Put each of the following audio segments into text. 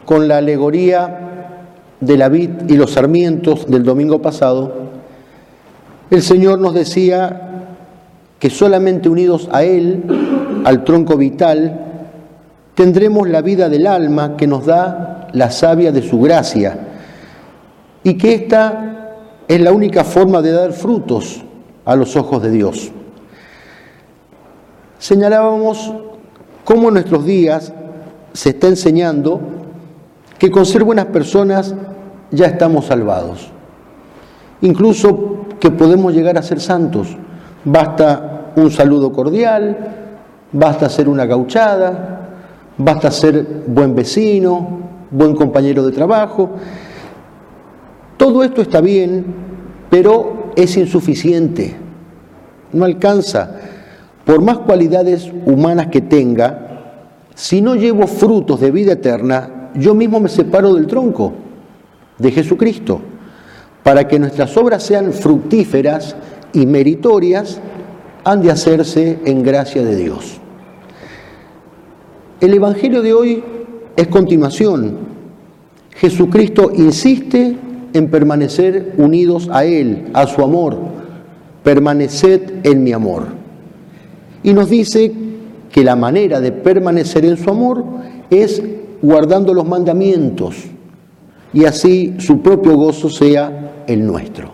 con la alegoría de la vid y los sarmientos del domingo pasado, el Señor nos decía que solamente unidos a Él, al tronco vital, tendremos la vida del alma que nos da la savia de su gracia, y que esta es la única forma de dar frutos a los ojos de Dios. Señalábamos cómo en nuestros días se está enseñando que con ser buenas personas ya estamos salvados. Incluso que podemos llegar a ser santos. Basta un saludo cordial, basta hacer una gauchada, basta ser buen vecino, buen compañero de trabajo. Todo esto está bien, pero es insuficiente. No alcanza. Por más cualidades humanas que tenga, si no llevo frutos de vida eterna, yo mismo me separo del tronco de Jesucristo. Para que nuestras obras sean fructíferas y meritorias, han de hacerse en gracia de Dios. El Evangelio de hoy es continuación. Jesucristo insiste en permanecer unidos a Él, a su amor. Permaneced en mi amor. Y nos dice que la manera de permanecer en su amor es guardando los mandamientos, y así su propio gozo sea el nuestro.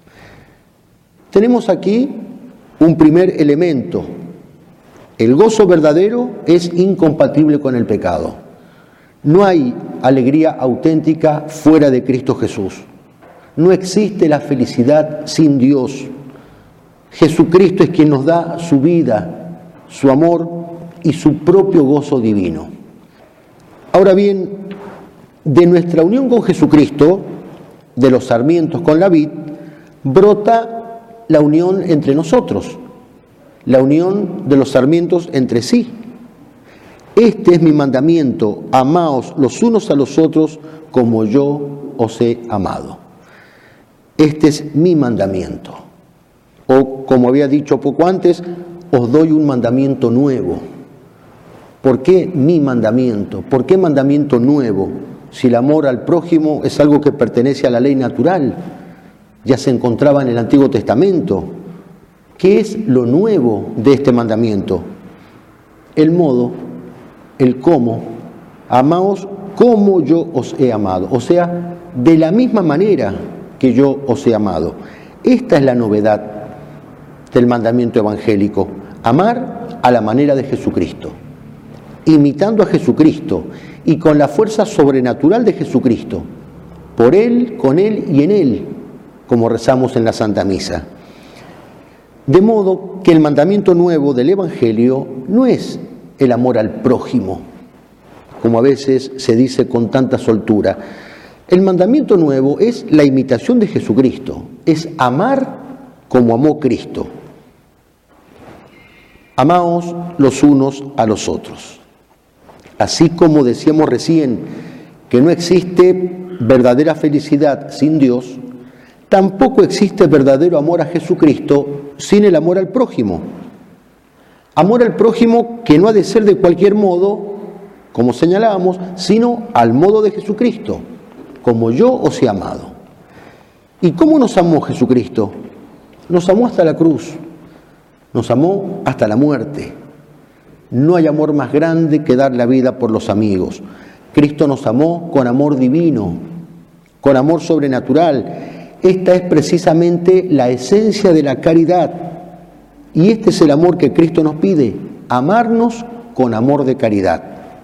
Tenemos aquí un primer elemento. El gozo verdadero es incompatible con el pecado. No hay alegría auténtica fuera de Cristo Jesús. No existe la felicidad sin Dios. Jesucristo es quien nos da su vida, su amor y su propio gozo divino. Ahora bien, de nuestra unión con Jesucristo, de los sarmientos con la vid, brota la unión entre nosotros, la unión de los sarmientos entre sí. Este es mi mandamiento, amaos los unos a los otros como yo os he amado. Este es mi mandamiento. O, como había dicho poco antes, os doy un mandamiento nuevo. ¿Por qué mi mandamiento? ¿Por qué mandamiento nuevo? Si el amor al prójimo es algo que pertenece a la ley natural, ya se encontraba en el Antiguo Testamento. ¿Qué es lo nuevo de este mandamiento? El modo, el cómo. Amaos como yo os he amado. O sea, de la misma manera que yo os he amado. Esta es la novedad del mandamiento evangélico. Amar a la manera de Jesucristo. Imitando a Jesucristo y con la fuerza sobrenatural de Jesucristo, por Él, con Él y en Él, como rezamos en la Santa Misa. De modo que el mandamiento nuevo del Evangelio no es el amor al prójimo, como a veces se dice con tanta soltura. El mandamiento nuevo es la imitación de Jesucristo, es amar como amó Cristo. Amaos los unos a los otros. Así como decíamos recién que no existe verdadera felicidad sin Dios, tampoco existe verdadero amor a Jesucristo sin el amor al prójimo. Amor al prójimo que no ha de ser de cualquier modo, como señalábamos, sino al modo de Jesucristo, como yo os he amado. ¿Y cómo nos amó Jesucristo? Nos amó hasta la cruz, nos amó hasta la muerte. No hay amor más grande que dar la vida por los amigos. Cristo nos amó con amor divino, con amor sobrenatural. Esta es precisamente la esencia de la caridad. Y este es el amor que Cristo nos pide, amarnos con amor de caridad.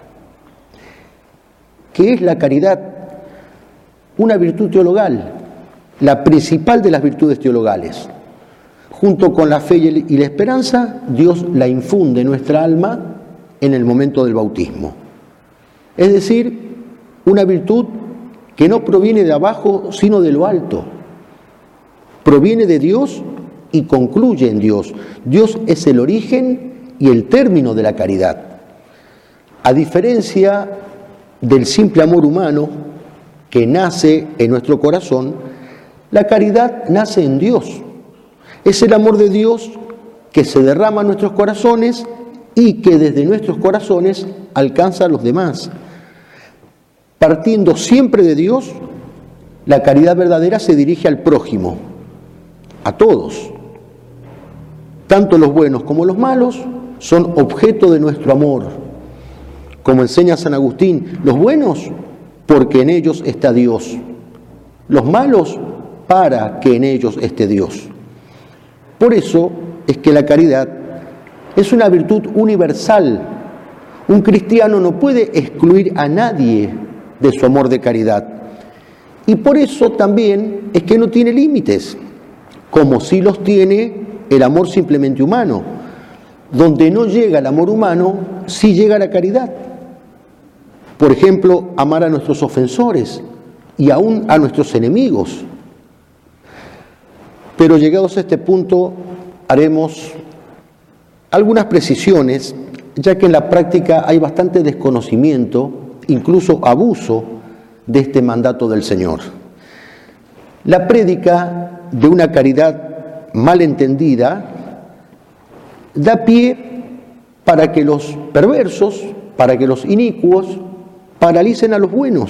¿Qué es la caridad? Una virtud teologal, la principal de las virtudes teologales. Junto con la fe y la esperanza, Dios la infunde en nuestra alma en el momento del bautismo. Es decir, una virtud que no proviene de abajo, sino de lo alto. Proviene de Dios y concluye en Dios. Dios es el origen y el término de la caridad. A diferencia del simple amor humano que nace en nuestro corazón, la caridad nace en Dios. Es el amor de Dios que se derrama en nuestros corazones y que desde nuestros corazones alcanza a los demás. Partiendo siempre de Dios, la caridad verdadera se dirige al prójimo, a todos. Tanto los buenos como los malos son objeto de nuestro amor. Como enseña San Agustín, los buenos porque en ellos está Dios, los malos para que en ellos esté Dios. Por eso es que la caridad es una virtud universal. Un cristiano no puede excluir a nadie de su amor de caridad. Y por eso también es que no tiene límites, como sí los tiene el amor simplemente humano. Donde no llega el amor humano, sí llega la caridad. Por ejemplo, amar a nuestros ofensores y aún a nuestros enemigos. Pero llegados a este punto, haremos algunas precisiones, ya que en la práctica hay bastante desconocimiento, incluso abuso, de este mandato del Señor. La prédica de una caridad mal entendida da pie para que los perversos, para que los inicuos, paralicen a los buenos.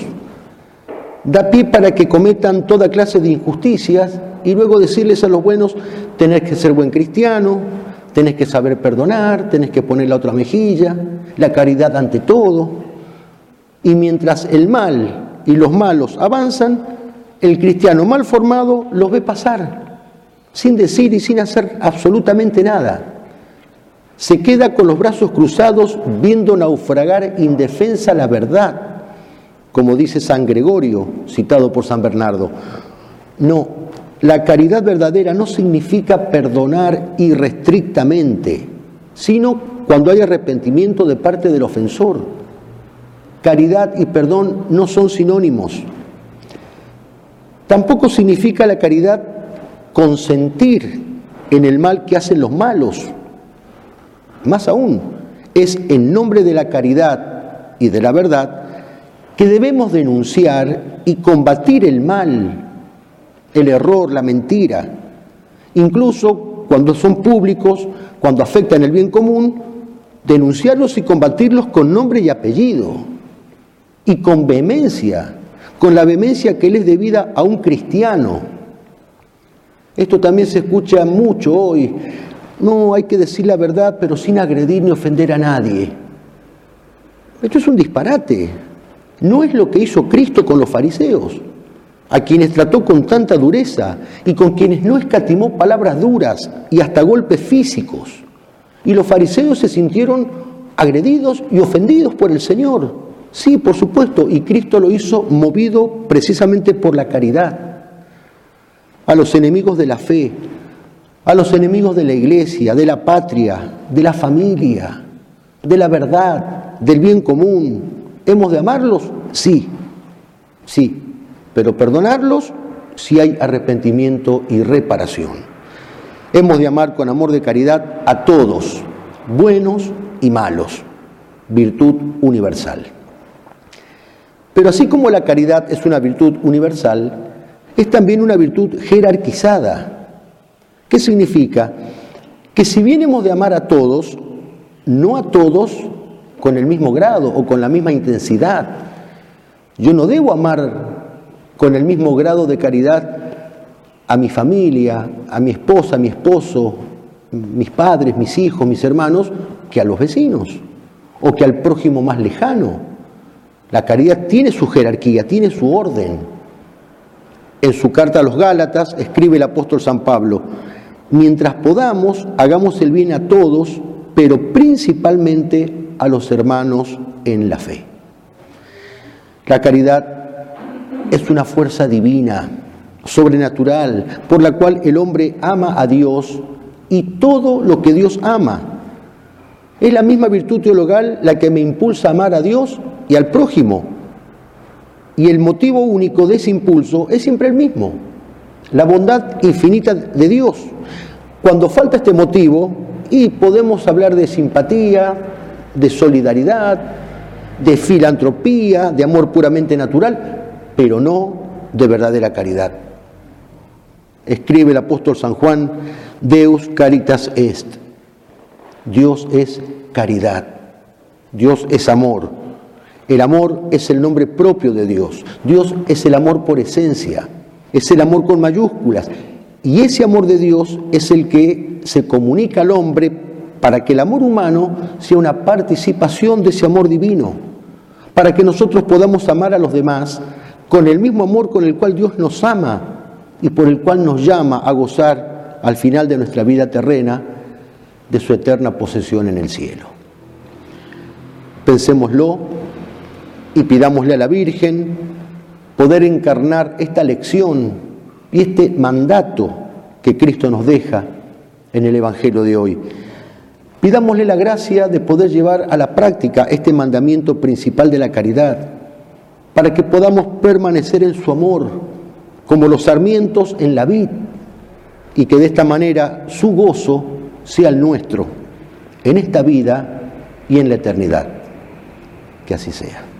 Da pie para que cometan toda clase de injusticias y luego decirles a los buenos: tenés que ser buen cristiano, tenés que saber perdonar, tenés que poner la otra mejilla, la caridad ante todo. Y mientras el mal y los malos avanzan, el cristiano mal formado los ve pasar, sin decir y sin hacer absolutamente nada. Se queda con los brazos cruzados viendo naufragar indefensa la verdad, como dice San Gregorio, citado por San Bernardo. No, la caridad verdadera no significa perdonar irrestrictamente, sino cuando hay arrepentimiento de parte del ofensor. Caridad y perdón no son sinónimos. Tampoco significa la caridad consentir en el mal que hacen los malos. Más aún, es en nombre de la caridad y de la verdad que debemos denunciar y combatir el mal, el error, la mentira, incluso cuando son públicos, cuando afectan el bien común, denunciarlos y combatirlos con nombre y apellido, y con vehemencia, con la vehemencia que le es debida a un cristiano. Esto también se escucha mucho hoy. No, hay que decir la verdad, pero sin agredir ni ofender a nadie. Esto es un disparate. No es lo que hizo Cristo con los fariseos, a quienes trató con tanta dureza y con quienes no escatimó palabras duras y hasta golpes físicos. Y los fariseos se sintieron agredidos y ofendidos por el Señor. Sí, por supuesto, y Cristo lo hizo movido precisamente por la caridad. A los enemigos de la fe, a los enemigos de la iglesia, de la patria, de la familia, de la verdad, del bien común. ¿Hemos de amarlos? Sí, sí, pero perdonarlos si hay arrepentimiento y reparación. Hemos de amar con amor de caridad a todos, buenos y malos, virtud universal. Pero así como la caridad es una virtud universal, es también una virtud jerarquizada. ¿Qué significa? Que si bien hemos de amar a todos, no a todos con el mismo grado o con la misma intensidad. Yo no debo amar con el mismo grado de caridad a mi familia, a mi esposa, a mi esposo, mis padres, mis hijos, mis hermanos, que a los vecinos o que al prójimo más lejano. La caridad tiene su jerarquía, tiene su orden. En su carta a los Gálatas escribe el apóstol San Pablo: mientras podamos, hagamos el bien a todos, pero principalmente a los hermanos en la fe. La caridad es una fuerza divina, sobrenatural, por la cual el hombre ama a Dios y todo lo que Dios ama. Es la misma virtud teologal la que me impulsa a amar a Dios y al prójimo. Y el motivo único de ese impulso es siempre el mismo: la bondad infinita de Dios. Cuando falta este motivo, y podemos hablar de simpatía, de solidaridad, de filantropía, de amor puramente natural, pero no de verdadera caridad. Escribe el apóstol San Juan: Deus caritas est. Dios es caridad, Dios es amor. El amor es el nombre propio de Dios. Dios es el amor por esencia, es el amor con mayúsculas. Y ese amor de Dios es el que se comunica al hombre para que el amor humano sea una participación de ese amor divino, para que nosotros podamos amar a los demás con el mismo amor con el cual Dios nos ama y por el cual nos llama a gozar al final de nuestra vida terrena de su eterna posesión en el cielo. Pensémoslo y pidámosle a la Virgen poder encarnar esta lección y este mandato que Cristo nos deja en el Evangelio de hoy. Pidámosle la gracia de poder llevar a la práctica este mandamiento principal de la caridad, para que podamos permanecer en su amor, como los sarmientos en la vid, y que de esta manera su gozo sea el nuestro, en esta vida y en la eternidad. Que así sea.